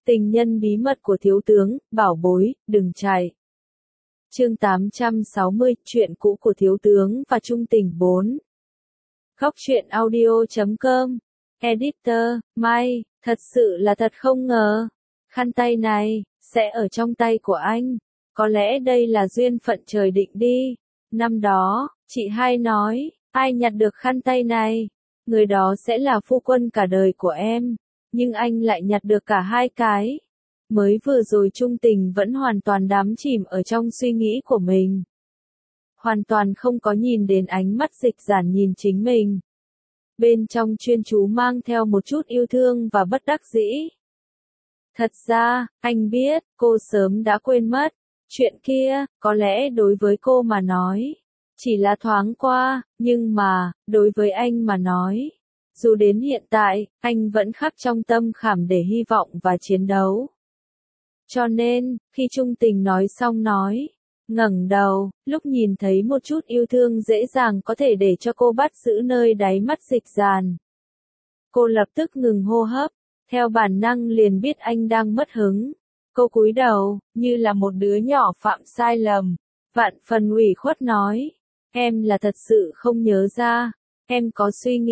Tình nhân bí mật của thiếu tướng, bảo bối, đừng chạy. Chương 860, chuyện cũ của thiếu tướng và trung tình 4. Góc truyện audio.com. Editor, Mai, thật sự là thật không ngờ. Khăn tay này, sẽ ở trong tay của anh. Có lẽ đây là duyên phận trời định đi. Năm đó, chị hai nói, ai nhặt được khăn tay này, người đó sẽ là phu quân cả đời của em. Nhưng anh lại nhặt được cả hai cái. Mới vừa rồi trung tình vẫn hoàn toàn đắm chìm ở trong suy nghĩ của mình. Hoàn toàn không có nhìn đến ánh mắt Dịch Giản nhìn chính mình. Bên trong chuyên chú mang theo một chút yêu thương và bất đắc dĩ. Thật ra, anh biết, cô sớm đã quên mất. Chuyện kia, có lẽ đối với cô mà nói, chỉ là thoáng qua, nhưng mà, đối với anh mà nói, dù đến hiện tại, anh vẫn khắc trong tâm khảm để hy vọng và chiến đấu. Cho nên, khi trung tình nói xong nói, ngẩng đầu, lúc nhìn thấy một chút yêu thương dễ dàng có thể để cho cô bắt giữ nơi đáy mắt Dịch Giản. Cô lập tức ngừng hô hấp, theo bản năng liền biết anh đang mất hứng. Cô cúi đầu, như là một đứa nhỏ phạm sai lầm, vạn phần ủy khuất nói, em là thật sự không nhớ ra, em có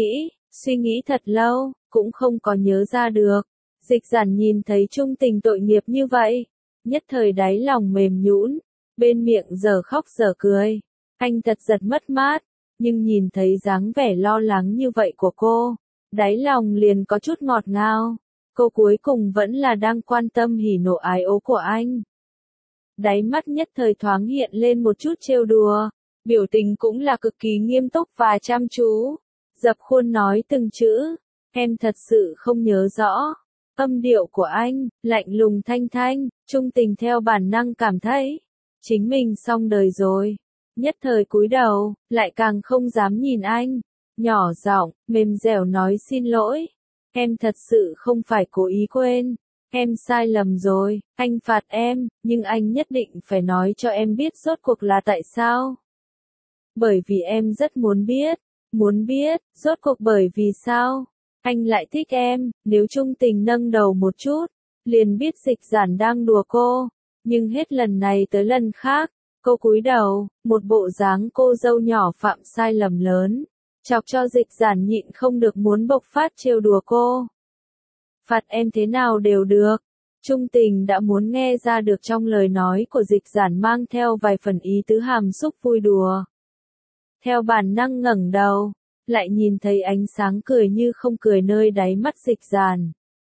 suy nghĩ thật lâu, cũng không có nhớ ra được. Dịch Giản nhìn thấy trung tình tội nghiệp như vậy, nhất thời đáy lòng mềm nhũn, bên miệng giờ khóc giờ cười. Anh thật giật mất mát, nhưng nhìn thấy dáng vẻ lo lắng như vậy của cô, đáy lòng liền có chút ngọt ngào. Cô cuối cùng vẫn là đang quan tâm hỉ nộ ái ố của anh. Đáy mắt nhất thời thoáng hiện lên một chút trêu đùa, biểu tình cũng là cực kỳ nghiêm túc và chăm chú. Dập khuôn nói từng chữ, em thật sự không nhớ rõ. Âm điệu của anh, lạnh lùng thanh thanh, trung tình theo bản năng cảm thấy, chính mình xong đời rồi. Nhất thời cúi đầu, lại càng không dám nhìn anh. Nhỏ giọng, mềm dẻo nói xin lỗi. Em thật sự không phải cố ý quên. Em sai lầm rồi, anh phạt em, nhưng anh nhất định phải nói cho em biết rốt cuộc là tại sao. Bởi vì em rất muốn biết, rốt cuộc bởi vì sao. Anh lại thích em, nếu trung tình nâng đầu một chút, liền biết Dịch Giản đang đùa cô. Nhưng hết lần này tới lần khác, cô cúi đầu, một bộ dáng cô dâu nhỏ phạm sai lầm lớn. Chọc cho Dịch Giản nhịn không được muốn bộc phát trêu đùa cô. Phạt em thế nào đều được. Trung tình đã muốn nghe ra được trong lời nói của Dịch Giản mang theo vài phần ý tứ hàm xúc vui đùa. Theo bản năng ngẩng đầu, lại nhìn thấy ánh sáng cười như không cười nơi đáy mắt Dịch Giản.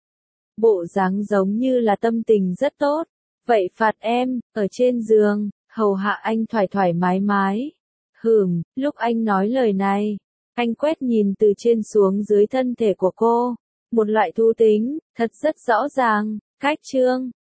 Bộ dáng giống như là tâm tình rất tốt. Vậy phạt em, ở trên giường, hầu hạ anh thoải mái. Lúc anh nói lời này, anh quét nhìn từ trên xuống dưới thân thể của cô. Một loại thú tính, thật rất rõ ràng, cách chương,